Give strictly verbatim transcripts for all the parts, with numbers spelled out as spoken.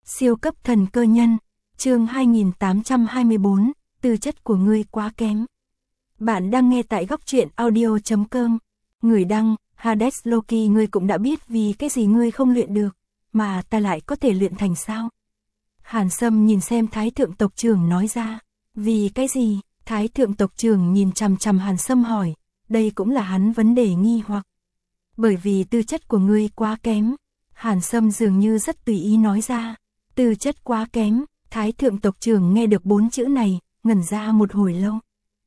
Siêu cấp thần cơ nhân, chương hai nghìn tám trăm hai mươi tư, tư chất của ngươi quá kém. Bạn đang nghe tại góc truyện audio chấm com. Người đăng, Hades Loki, ngươi cũng đã biết vì cái gì ngươi không luyện được, mà ta lại có thể luyện thành sao? Hàn Sâm nhìn xem Thái thượng tộc trưởng nói ra. Vì cái gì? Thái thượng tộc trưởng nhìn chằm chằm Hàn Sâm hỏi, đây cũng là hắn vấn đề nghi hoặc. Bởi vì tư chất của ngươi quá kém. Hàn Sâm dường như rất tùy ý nói ra. Tư chất quá kém. Thái thượng tộc trưởng nghe được bốn chữ này, ngẩn ra một hồi lâu.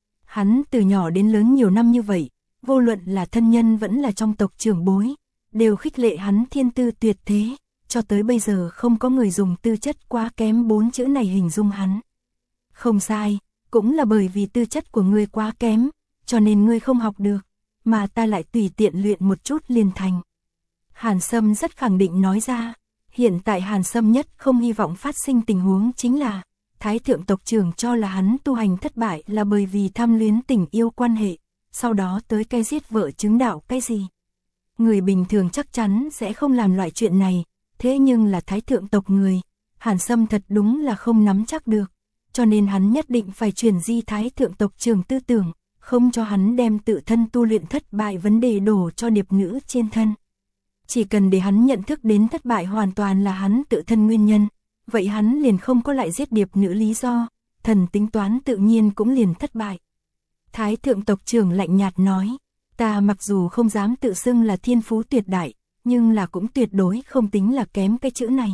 Hắn từ nhỏ đến lớn nhiều năm như vậy, vô luận là thân nhân vẫn là trong tộc trưởng bối, đều khích lệ hắn thiên tư tuyệt thế, cho tới bây giờ không có người dùng tư chất quá kém bốn chữ này hình dung hắn. Không sai, cũng là bởi vì tư chất của ngươi quá kém, cho nên ngươi không học được, mà ta lại tùy tiện luyện một chút liền thành. Hàn Sâm rất khẳng định nói ra. Hiện tại Hàn Sâm nhất không hy vọng phát sinh tình huống chính là Thái thượng tộc trưởng cho là hắn tu hành thất bại là bởi vì tham luyến tình yêu quan hệ, sau đó tới cái giết vợ chứng đạo cái gì. Người bình thường chắc chắn sẽ không làm loại chuyện này, thế nhưng là Thái thượng tộc người, Hàn Sâm thật đúng là không nắm chắc được, cho nên hắn nhất định phải truyền di Thái thượng tộc trưởng tư tưởng, không cho hắn đem tự thân tu luyện thất bại vấn đề đổ cho điệp nữ trên thân. Chỉ cần để hắn nhận thức đến thất bại hoàn toàn là hắn tự thân nguyên nhân, vậy hắn liền không có lại giết điệp nữ lý do, thần tính toán tự nhiên cũng liền thất bại. Thái thượng tộc trưởng lạnh nhạt nói, ta mặc dù không dám tự xưng là thiên phú tuyệt đại, nhưng là cũng tuyệt đối không tính là kém cái chữ này.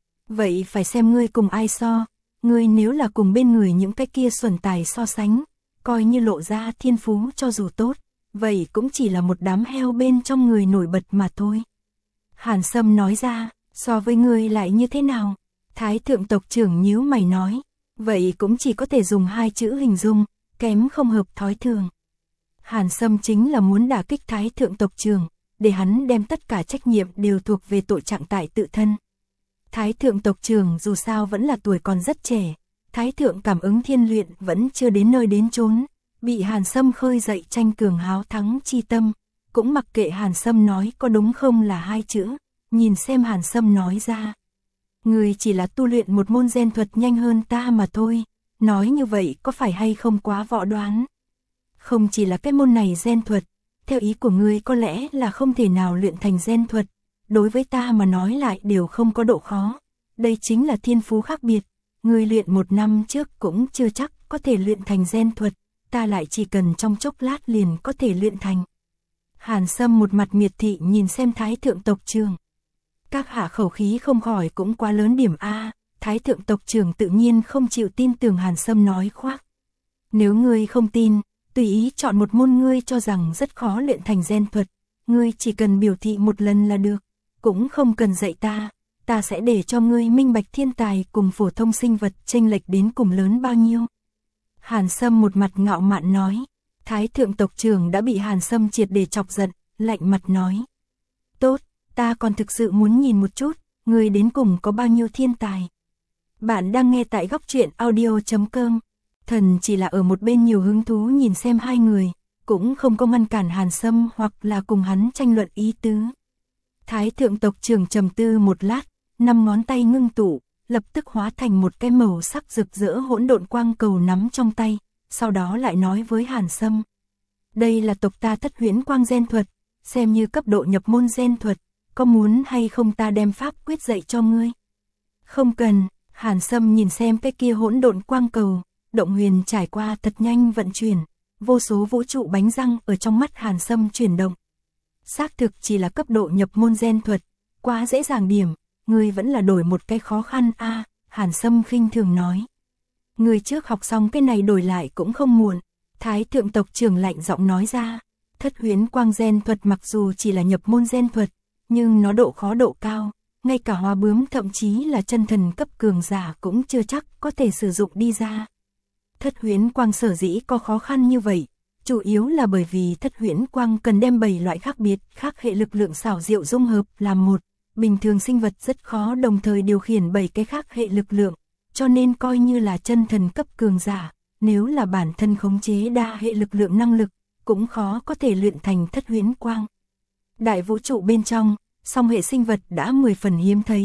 Vậy phải xem ngươi cùng ai so, ngươi nếu là cùng bên người những cái kia xuẩn tài so sánh, coi như lộ ra thiên phú cho dù tốt, vậy cũng chỉ là một đám heo bên trong người nổi bật mà thôi. Hàn Sâm nói ra, so với ngươi lại như thế nào? Thái thượng tộc trưởng nhíu mày nói, vậy cũng chỉ có thể dùng hai chữ hình dung, kém không hợp thói thường. Hàn Sâm chính là muốn đả kích Thái thượng tộc trưởng, để hắn đem tất cả trách nhiệm đều thuộc về tội trạng tại tự thân. Thái thượng tộc trưởng dù sao vẫn là tuổi còn rất trẻ, Thái thượng cảm ứng thiên luyện vẫn chưa đến nơi đến chốn, bị Hàn Sâm khơi dậy tranh cường háo thắng chi tâm. Cũng mặc kệ Hàn Sâm nói có đúng không là hai chữ, nhìn xem Hàn Sâm nói ra. Người chỉ là tu luyện một môn gen thuật nhanh hơn ta mà thôi, nói như vậy có phải hay không quá võ đoán? Không chỉ là cái môn này gen thuật, theo ý của ngươi có lẽ là không thể nào luyện thành gen thuật, đối với ta mà nói lại đều không có độ khó, đây chính là thiên phú khác biệt, ngươi luyện một năm trước cũng chưa chắc có thể luyện thành gen thuật, ta lại chỉ cần trong chốc lát liền có thể luyện thành. Hàn Sâm một mặt miệt thị nhìn xem Thái thượng tộc trưởng. Các hạ khẩu khí không khỏi cũng quá lớn điểm a. Thái thượng tộc trưởng tự nhiên không chịu tin tưởng Hàn Sâm nói khoác. Nếu ngươi không tin, tùy ý chọn một môn ngươi cho rằng rất khó luyện thành gen thuật, ngươi chỉ cần biểu thị một lần là được, cũng không cần dạy ta, ta sẽ để cho ngươi minh bạch thiên tài cùng phổ thông sinh vật chênh lệch đến cùng lớn bao nhiêu. Hàn Sâm một mặt ngạo mạn nói. Thái thượng tộc trưởng đã bị Hàn Sâm triệt để chọc giận, lạnh mặt nói. Tốt, ta còn thực sự muốn nhìn một chút, người đến cùng có bao nhiêu thiên tài. Bạn đang nghe tại góc truyện audio chấm com. Thần chỉ là ở một bên nhiều hứng thú nhìn xem hai người, cũng không có ngăn cản Hàn Sâm hoặc là cùng hắn tranh luận ý tứ. Thái thượng tộc trưởng trầm tư một lát, năm ngón tay ngưng tụ, lập tức hóa thành một cái màu sắc rực rỡ hỗn độn quang cầu nắm trong tay. Sau đó lại nói với Hàn Sâm. Đây là tộc ta thất huyễn quang gen thuật, xem như cấp độ nhập môn gen thuật, có muốn hay không ta đem pháp quyết dạy cho ngươi? Không cần, Hàn Sâm nhìn xem cái kia hỗn độn quang cầu, động huyền trải qua thật nhanh vận chuyển, vô số vũ trụ bánh răng ở trong mắt Hàn Sâm chuyển động. Xác thực chỉ là cấp độ nhập môn gen thuật, quá dễ dàng điểm, ngươi vẫn là đổi một cái khó khăn a. À, Hàn Sâm khinh thường nói. Người trước học xong cái này đổi lại cũng không muộn. Thái thượng tộc trưởng lạnh giọng nói ra. Thất huyễn quang gen thuật mặc dù chỉ là nhập môn gen thuật, nhưng nó độ khó độ cao, ngay cả hoa bướm thậm chí là chân thần cấp cường giả cũng chưa chắc có thể sử dụng đi ra. Thất huyễn quang sở dĩ có khó khăn như vậy, chủ yếu là bởi vì thất huyễn quang cần đem bảy loại khác biệt, khác hệ lực lượng xảo diệu dung hợp làm một, bình thường sinh vật rất khó đồng thời điều khiển bảy cái khác hệ lực lượng. Cho nên coi như là chân thần cấp cường giả, nếu là bản thân khống chế đa hệ lực lượng năng lực, cũng khó có thể luyện thành thất huyễn quang. Đại vũ trụ bên trong, song hệ sinh vật đã mười phần hiếm thấy,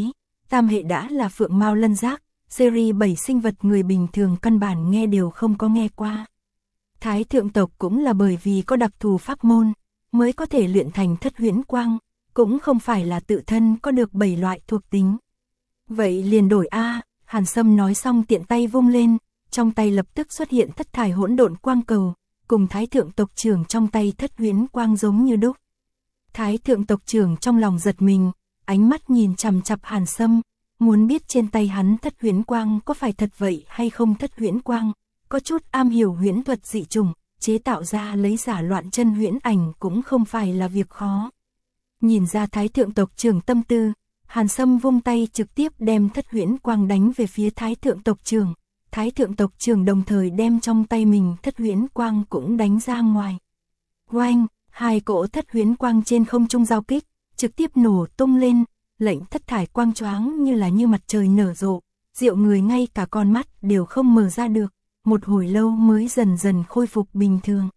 tam hệ đã là phượng mao lân giác, series bảy sinh vật người bình thường căn bản nghe đều không có nghe qua. Thái thượng tộc cũng là bởi vì có đặc thù pháp môn, mới có thể luyện thành thất huyễn quang, cũng không phải là tự thân có được bảy loại thuộc tính. Vậy liền đổi a, Hàn Sâm nói xong tiện tay vung lên, trong tay lập tức xuất hiện thất thải hỗn độn quang cầu, cùng Thái thượng tộc trưởng trong tay thất huyễn quang giống như đúc. Thái thượng tộc trưởng trong lòng giật mình, ánh mắt nhìn chằm chằm Hàn Sâm, muốn biết trên tay hắn thất huyễn quang có phải thật vậy hay không. Thất huyễn quang, có chút am hiểu huyễn thuật dị chủng, chế tạo ra lấy giả loạn chân huyễn ảnh cũng không phải là việc khó. Nhìn ra Thái thượng tộc trưởng tâm tư, Hàn Sâm vung tay trực tiếp đem thất huyễn quang đánh về phía Thái thượng tộc trưởng. Thái thượng tộc trưởng đồng thời đem trong tay mình thất huyễn quang cũng đánh ra ngoài. Oanh, hai cỗ thất huyễn quang trên không trung giao kích, trực tiếp nổ tung lên, lệnh thất thải quang choáng như là như mặt trời nở rộ, rượu người ngay cả con mắt đều không mở ra được, một hồi lâu mới dần dần khôi phục bình thường.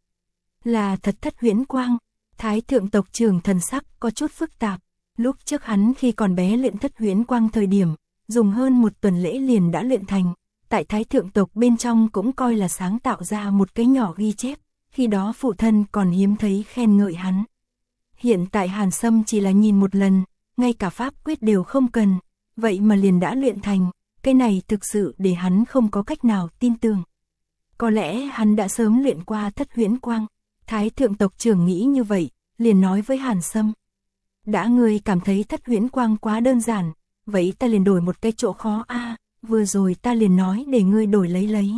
Là thật thất huyễn quang. Thái thượng tộc trưởng thần sắc có chút phức tạp, lúc trước hắn khi còn bé luyện thất huyễn quang thời điểm, dùng hơn một tuần lễ liền đã luyện thành, tại Thái thượng tộc bên trong cũng coi là sáng tạo ra một cái nhỏ ghi chép, khi đó phụ thân còn hiếm thấy khen ngợi hắn. Hiện tại Hàn Sâm chỉ là nhìn một lần, ngay cả pháp quyết đều không cần, vậy mà liền đã luyện thành, cái này thực sự để hắn không có cách nào tin tưởng. Có lẽ hắn đã sớm luyện qua thất huyễn quang. Thái thượng tộc trưởng nghĩ như vậy, liền nói với Hàn Sâm. Đã ngươi cảm thấy thất huyễn quang quá đơn giản, vậy ta liền đổi một cái chỗ khó a, vừa rồi ta liền nói để ngươi đổi lấy lấy.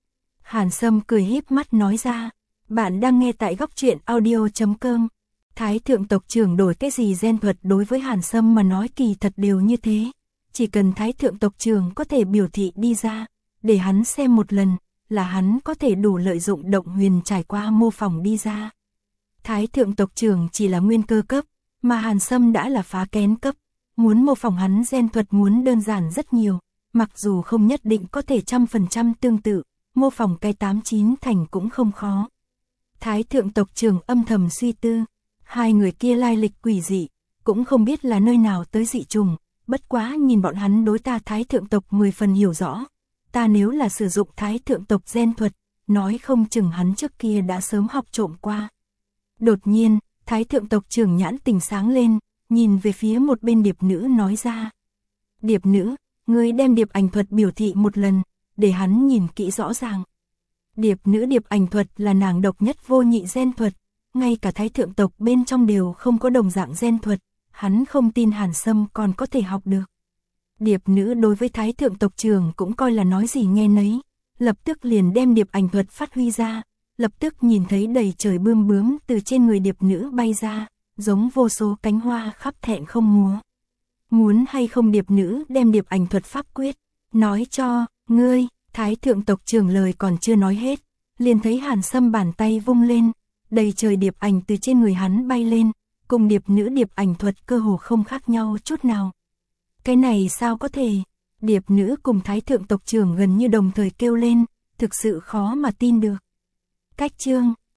Hàn Sâm cười híp mắt nói ra, bạn đang nghe tại góc truyện audio chấm com. Thái thượng tộc trưởng đổi cái gì gen thuật đối với Hàn Sâm mà nói kỳ thật đều như thế, chỉ cần Thái thượng tộc trưởng có thể biểu thị đi ra, để hắn xem một lần, là hắn có thể đủ lợi dụng động huyền trải qua mô phỏng đi ra. Thái thượng tộc trưởng chỉ là nguyên cơ cấp, mà Hàn Sâm đã là phá kén cấp, muốn mô phỏng hắn gen thuật muốn đơn giản rất nhiều, mặc dù không nhất định có thể trăm phần trăm tương tự, mô phỏng cái tám chín thành cũng không khó. Thái thượng tộc trưởng âm thầm suy tư, hai người kia lai lịch quỷ dị, cũng không biết là nơi nào tới dị trùng, bất quá nhìn bọn hắn đối ta Thái thượng tộc mười phần hiểu rõ. Ta nếu là sử dụng Thái thượng tộc gen thuật, nói không chừng hắn trước kia đã sớm học trộm qua. Đột nhiên, Thái thượng tộc trưởng nhãn tình sáng lên, nhìn về phía một bên điệp nữ nói ra. Điệp nữ, ngươi đem điệp ảnh thuật biểu thị một lần, để hắn nhìn kỹ rõ ràng. Điệp nữ điệp ảnh thuật là nàng độc nhất vô nhị gen thuật, ngay cả Thái thượng tộc bên trong đều không có đồng dạng gen thuật, hắn không tin Hàn Sâm còn có thể học được. Điệp nữ đối với Thái thượng tộc trưởng cũng coi là nói gì nghe nấy, lập tức liền đem điệp ảnh thuật phát huy ra, lập tức nhìn thấy đầy trời bươm bướm từ trên người điệp nữ bay ra, giống vô số cánh hoa khắp thẹn không múa. Muốn hay không điệp nữ đem điệp ảnh thuật pháp quyết, nói cho, ngươi, Thái thượng tộc trưởng lời còn chưa nói hết, liền thấy Hàn Sâm bàn tay vung lên, đầy trời điệp ảnh từ trên người hắn bay lên, cùng điệp nữ điệp ảnh thuật cơ hồ không khác nhau chút nào. Cái này sao có thể? Điệp nữ cùng Thái thượng tộc trưởng gần như đồng thời kêu lên, thực sự khó mà tin được. Cách chương